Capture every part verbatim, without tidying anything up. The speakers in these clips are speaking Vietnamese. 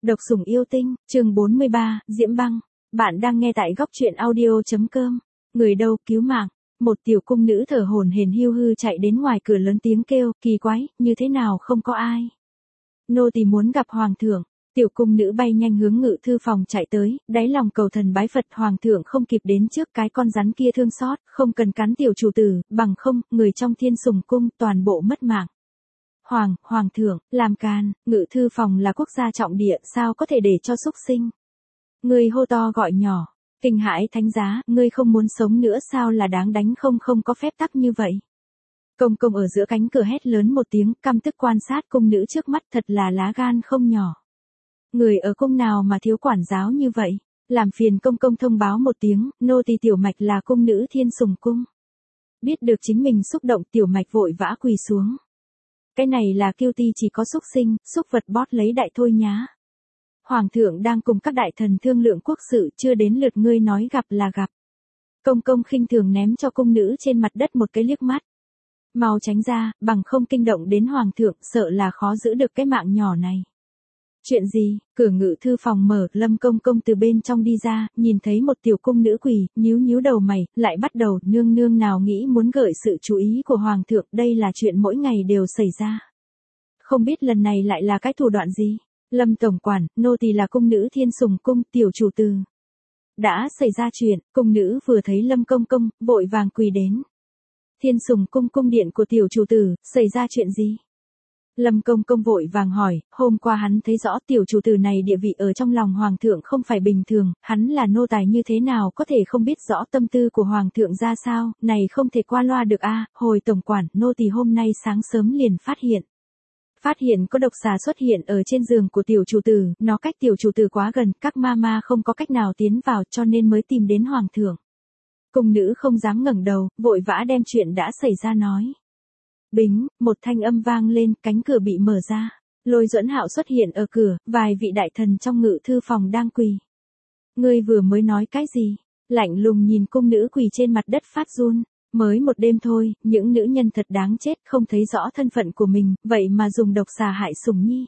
Độc sủng yêu tinh, chương bốn mươi ba, Diễm Băng. Bạn đang nghe tại góc truyện audio.com. Người đâu, cứu mạng. Một tiểu cung nữ thở hổn hển hiu hư chạy đến ngoài cửa lớn tiếng kêu, kỳ quái, như thế nào không có ai. Nô tỳ muốn gặp hoàng thượng. Tiểu cung nữ bay nhanh hướng ngự thư phòng chạy tới, đáy lòng cầu thần bái Phật, hoàng thượng không kịp đến trước cái con rắn kia thương xót, không cần cắn tiểu chủ tử, bằng không, người trong thiên sùng cung toàn bộ mất mạng. Hoàng, hoàng thượng, làm càn, ngự thư phòng là quốc gia trọng địa, sao có thể để cho xúc sinh. Ngươi hô to gọi nhỏ, kinh hãi thánh giá, ngươi không muốn sống nữa sao là đáng đánh không không có phép tắc như vậy. Công công ở giữa cánh cửa hét lớn một tiếng, căm tức quan sát cung nữ trước mắt, thật là lá gan không nhỏ. Người ở cung nào mà thiếu quản giáo như vậy, làm phiền công công thông báo một tiếng, nô tỳ tiểu mạch là cung nữ thiên sùng cung. Biết được chính mình xúc động, tiểu mạch vội vã quỳ xuống. Cái này là kiêu ti chỉ có xúc sinh, xúc vật bót lấy đại thôi nhá. Hoàng thượng đang cùng các đại thần thương lượng quốc sự, chưa đến lượt ngươi nói gặp là gặp. Công công khinh thường ném cho cung nữ trên mặt đất một cái liếc mắt. Mau tránh ra, bằng không kinh động đến hoàng thượng, sợ là khó giữ được cái mạng nhỏ này. Chuyện gì? Cửa ngự thư phòng mở, Lâm công công từ bên trong đi ra, nhìn thấy một tiểu cung nữ quỳ, nhíu nhíu đầu mày, lại bắt đầu, nương nương nào nghĩ muốn gợi sự chú ý của hoàng thượng, đây là chuyện mỗi ngày đều xảy ra. Không biết lần này lại là cái thủ đoạn gì? Lâm tổng quản, nô tỳ là cung nữ thiên sùng cung, tiểu chủ từ. Đã xảy ra chuyện, cung nữ vừa thấy Lâm công công, vội vàng quỳ đến. Thiên sùng cung cung điện của tiểu chủ tử, xảy ra chuyện gì? Lâm công công vội vàng hỏi, hôm qua hắn thấy rõ tiểu chủ tử này địa vị ở trong lòng hoàng thượng không phải bình thường, hắn là nô tài như thế nào có thể không biết rõ tâm tư của hoàng thượng ra sao, này không thể qua loa được a. Hồi tổng quản, nô tỳ hôm nay sáng sớm liền phát hiện. Phát hiện có độc xà xuất hiện ở trên giường của tiểu chủ tử, nó cách tiểu chủ tử quá gần, các ma ma không có cách nào tiến vào cho nên mới tìm đến hoàng thượng. Cung nữ không dám ngẩng đầu, vội vã đem chuyện đã xảy ra nói. Bính, một thanh âm vang lên, cánh cửa bị mở ra. Lôi Duẫn Hạo xuất hiện ở cửa, vài vị đại thần trong ngự thư phòng đang quỳ. Ngươi vừa mới nói cái gì? Lạnh lùng nhìn cung nữ quỳ trên mặt đất phát run. Mới một đêm thôi, những nữ nhân thật đáng chết, không thấy rõ thân phận của mình, vậy mà dùng độc xà hại Sùng Nhi.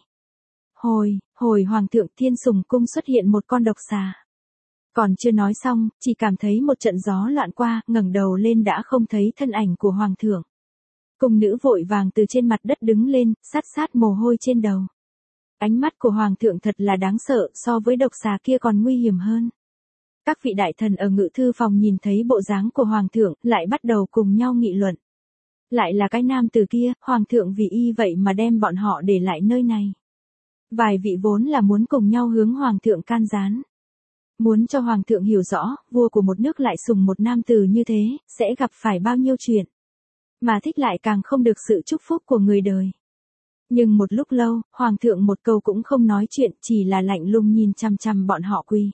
Hồi, hồi hoàng thượng thiên sùng cung xuất hiện một con độc xà. Còn chưa nói xong, chỉ cảm thấy một trận gió loạn qua, ngẩng đầu lên đã không thấy thân ảnh của hoàng thượng. Cung nữ vội vàng từ trên mặt đất đứng lên, sát sát mồ hôi trên đầu. Ánh mắt của hoàng thượng thật là đáng sợ, so với độc xà kia còn nguy hiểm hơn. Các vị đại thần ở ngự thư phòng nhìn thấy bộ dáng của hoàng thượng, lại bắt đầu cùng nhau nghị luận. Lại là cái nam từ kia, hoàng thượng vì y vậy mà đem bọn họ để lại nơi này. Vài vị vốn là muốn cùng nhau hướng hoàng thượng can gián. Muốn cho hoàng thượng hiểu rõ, vua của một nước lại sùng một nam tử như thế, sẽ gặp phải bao nhiêu chuyện. Mà thích lại càng không được sự chúc phúc của người đời. Nhưng một lúc lâu, hoàng thượng một câu cũng không nói chuyện, chỉ là lạnh lùng nhìn chằm chằm bọn họ quỳ.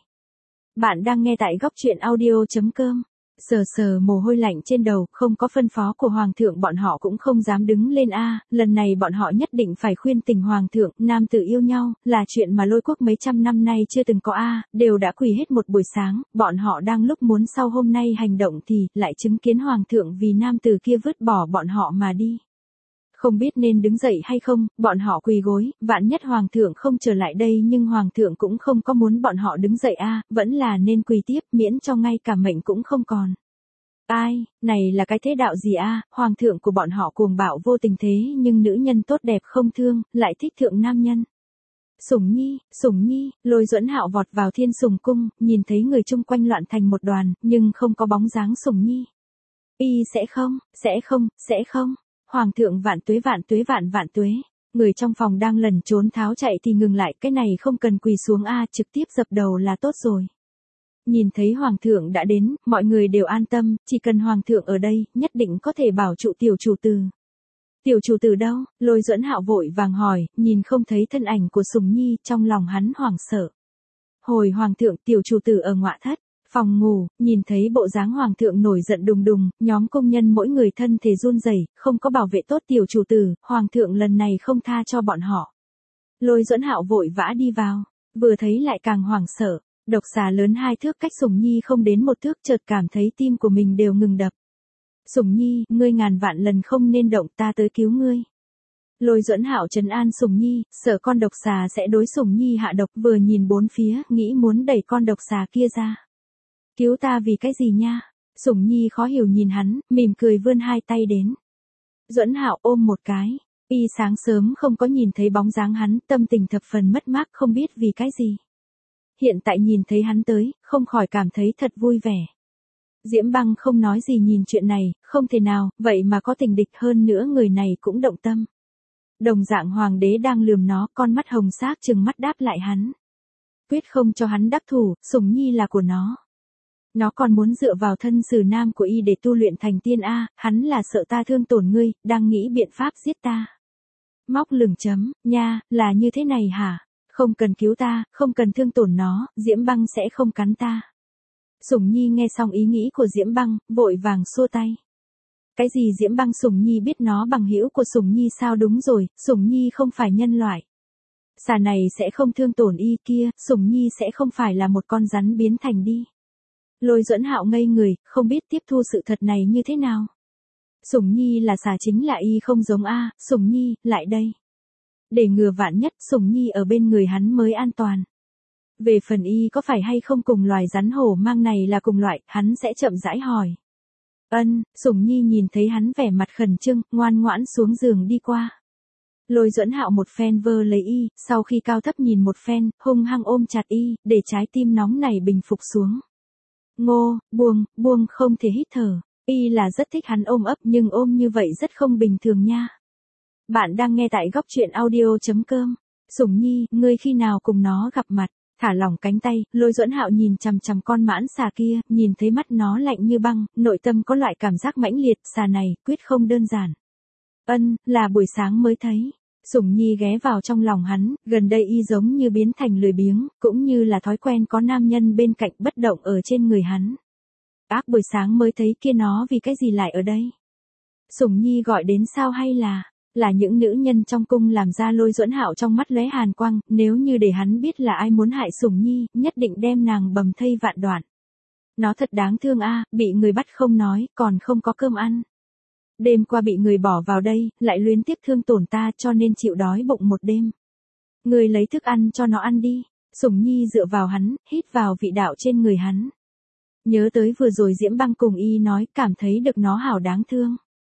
Bạn đang nghe tại góc truyện audio.com. Sờ sờ mồ hôi lạnh trên đầu, không có phân phó của hoàng thượng bọn họ cũng không dám đứng lên a. Lần này bọn họ nhất định phải khuyên tình hoàng thượng, nam tử yêu nhau, là chuyện mà Lôi quốc mấy trăm năm nay chưa từng có a, đều đã quỳ hết một buổi sáng, bọn họ đang lúc muốn sau hôm nay hành động thì lại chứng kiến hoàng thượng vì nam tử kia vứt bỏ bọn họ mà đi. Không biết nên đứng dậy hay không, bọn họ quỳ gối, vạn nhất hoàng thượng không trở lại đây nhưng hoàng thượng cũng không có muốn bọn họ đứng dậy a, vẫn là nên quỳ tiếp, miễn cho ngay cả mệnh cũng không còn. Ai, này là cái thế đạo gì a, hoàng thượng của bọn họ cuồng bạo vô tình thế nhưng nữ nhân tốt đẹp không thương, lại thích thượng nam nhân. Sủng Nhi, Sủng Nhi, Lôi Duẫn Hạo vọt vào thiên sùng cung, nhìn thấy người chung quanh loạn thành một đoàn, nhưng không có bóng dáng Sủng Nhi. Y sẽ không, sẽ không, sẽ không. Hoàng thượng vạn tuế vạn tuế vạn vạn tuế. Người trong phòng đang lẩn trốn tháo chạy thì ngừng lại, cái này không cần quỳ xuống a, trực tiếp dập đầu là tốt rồi. Nhìn thấy hoàng thượng đã đến, mọi người đều an tâm, chỉ cần hoàng thượng ở đây, nhất định có thể bảo trụ tiểu chủ tử. Tiểu chủ tử đâu? Lôi Duẫn Hạo vội vàng hỏi, nhìn không thấy thân ảnh của Sùng Nhi, trong lòng hắn hoảng sợ. Hồi hoàng thượng, tiểu chủ tử ở ngọa thất. Phòng ngủ, nhìn thấy bộ dáng hoàng thượng nổi giận đùng đùng, nhóm công nhân mỗi người thân thể run rẩy, không có bảo vệ tốt tiểu chủ tử, hoàng thượng lần này không tha cho bọn họ. Lôi Duẫn Hạo vội vã đi vào, vừa thấy lại càng hoảng sợ, độc xà lớn hai thước cách Sùng Nhi không đến một thước, chợt cảm thấy tim của mình đều ngừng đập. Sùng Nhi, ngươi ngàn vạn lần không nên động, ta tới cứu ngươi. Lôi Duẫn Hạo trấn an Sùng Nhi, sợ con độc xà sẽ đối Sùng Nhi hạ độc, vừa nhìn bốn phía, nghĩ muốn đẩy con độc xà kia ra. Cứu ta vì cái gì nha? Sùng Nhi khó hiểu nhìn hắn, mỉm cười vươn hai tay đến. Duẫn Hạo ôm một cái, y sáng sớm không có nhìn thấy bóng dáng hắn, tâm tình thập phần mất mát không biết vì cái gì. Hiện tại nhìn thấy hắn tới, không khỏi cảm thấy thật vui vẻ. Diễm Băng không nói gì nhìn chuyện này, không thể nào, vậy mà có tình địch hơn nữa người này cũng động tâm. Đồng dạng hoàng đế đang lườm nó, con mắt hồng xác trừng mắt đáp lại hắn. Quyết không cho hắn đắc thủ, Sùng Nhi là của nó. Nó còn muốn dựa vào thân sử nam của y để tu luyện thành tiên A, hắn là sợ ta thương tổn ngươi, đang nghĩ biện pháp giết ta. Móc lửng chấm, nha, là như thế này hả? Không cần cứu ta, không cần thương tổn nó, Diễm Băng sẽ không cắn ta. Sùng Nhi nghe xong ý nghĩ của Diễm Băng, vội vàng xua tay. Cái gì Diễm Băng? Sùng Nhi biết nó bằng hữu của Sùng Nhi sao? Đúng rồi, Sùng Nhi không phải nhân loại. Xà này sẽ không thương tổn y kia, Sùng Nhi sẽ không phải là một con rắn biến thành đi. Lôi Duẫn Hạo ngây người, không biết tiếp thu sự thật này như thế nào. Sùng Nhi là xà chính là y không giống a, Sùng Nhi, lại đây. Để ngừa vạn nhất, Sùng Nhi ở bên người hắn mới an toàn. Về phần y có phải hay không cùng loài rắn hổ mang này là cùng loại, hắn sẽ chậm rãi hỏi. Ân, Sùng Nhi nhìn thấy hắn vẻ mặt khẩn trương, ngoan ngoãn xuống giường đi qua. Lôi Duẫn Hạo một phen vơ lấy y, sau khi cao thấp nhìn một phen, hung hăng ôm chặt y, để trái tim nóng này bình phục xuống. Ngô, buông, buông không thể hít thở, y là rất thích hắn ôm ấp nhưng ôm như vậy rất không bình thường nha. Bạn đang nghe tại góc truyện audio chấm com. Sùng Nhi, ngươi khi nào cùng nó gặp mặt? Thả lỏng cánh tay, Lôi Duẫn Hạo nhìn chằm chằm con mãn xà kia, nhìn thấy mắt nó lạnh như băng, nội tâm có loại cảm giác mãnh liệt, xà này, quyết không đơn giản. Ân, là buổi sáng mới thấy. Sùng Nhi ghé vào trong lòng hắn, gần đây y giống như biến thành lười biếng, cũng như là thói quen có nam nhân bên cạnh bất động ở trên người hắn. Ác buổi sáng mới thấy kia nó vì cái gì lại ở đây? Sùng Nhi gọi đến sao hay là... Là những nữ nhân trong cung làm ra. Lôi Duẫn Hạo trong mắt lóe hàn quang, nếu như để hắn biết là ai muốn hại Sùng Nhi, nhất định đem nàng bầm thây vạn đoạn. Nó thật đáng thương a, bị người bắt không nói, còn không có cơm ăn. Đêm qua bị người bỏ vào đây, lại luyến tiếc thương tổn ta cho nên chịu đói bụng một đêm. Người lấy thức ăn cho nó ăn đi. Sùng Nhi dựa vào hắn, hít vào vị đạo trên người hắn. Nhớ tới vừa rồi Diễm Băng cùng y nói, cảm thấy được nó hảo đáng thương.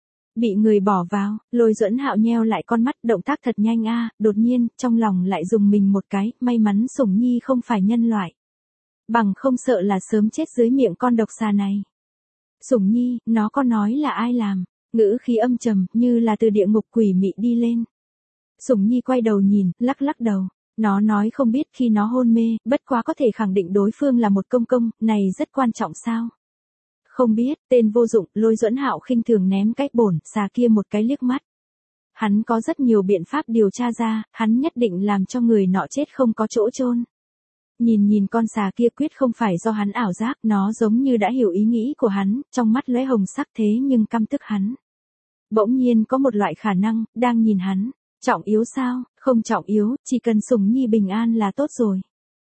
Bị người bỏ vào, Lôi Duẫn Hạo nheo lại con mắt, động tác thật nhanh a, đột nhiên, trong lòng lại dùng mình một cái, may mắn Sùng Nhi không phải nhân loại. Bằng không sợ là sớm chết dưới miệng con độc xà này. Sùng Nhi, nó có nói là ai làm, ngữ khí âm trầm, như là từ địa ngục quỷ mị đi lên. Sùng Nhi quay đầu nhìn, lắc lắc đầu, nó nói không biết khi nó hôn mê, bất quá có thể khẳng định đối phương là một công công, này rất quan trọng sao? Không biết, tên vô dụng. Lôi Duẫn Hạo khinh thường ném cái bổn xà kia một cái liếc mắt. Hắn có rất nhiều biện pháp điều tra ra, hắn nhất định làm cho người nọ chết không có chỗ chôn. Nhìn nhìn con xà kia quyết không phải do hắn ảo giác, nó giống như đã hiểu ý nghĩ của hắn, trong mắt lóe hồng sắc thế nhưng căm tức hắn. Bỗng nhiên có một loại khả năng, đang nhìn hắn. Trọng yếu sao? Không trọng yếu, chỉ cần Sùng Nhi bình an là tốt rồi.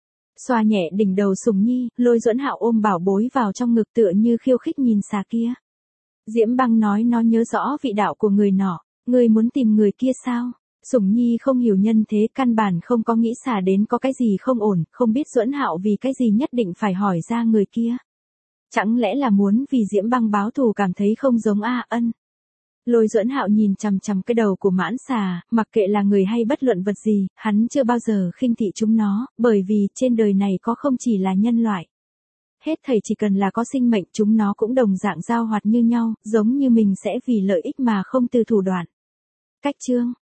Xoa nhẹ đỉnh đầu Sùng Nhi, Lôi Duẫn Hạo ôm bảo bối vào trong ngực tựa như khiêu khích nhìn xà kia. Diễm Băng nói nó nhớ rõ vị đạo của người nọ, ngươi muốn tìm người kia sao? Sùng Nhi không hiểu nhân thế, căn bản không có nghĩ xà đến có cái gì không ổn, không biết Duẫn Hạo vì cái gì nhất định phải hỏi ra người kia. Chẳng lẽ là muốn vì Diễm Băng báo thù, cảm thấy không giống a ân. Lôi Duẫn Hạo nhìn chằm chằm cái đầu của mãn xà, mặc kệ là người hay bất luận vật gì, hắn chưa bao giờ khinh thị chúng nó, bởi vì trên đời này có không chỉ là nhân loại. Hết thảy chỉ cần là có sinh mệnh, chúng nó cũng đồng dạng giao hoạt như nhau, giống như mình sẽ vì lợi ích mà không từ thủ đoạn. Cách chương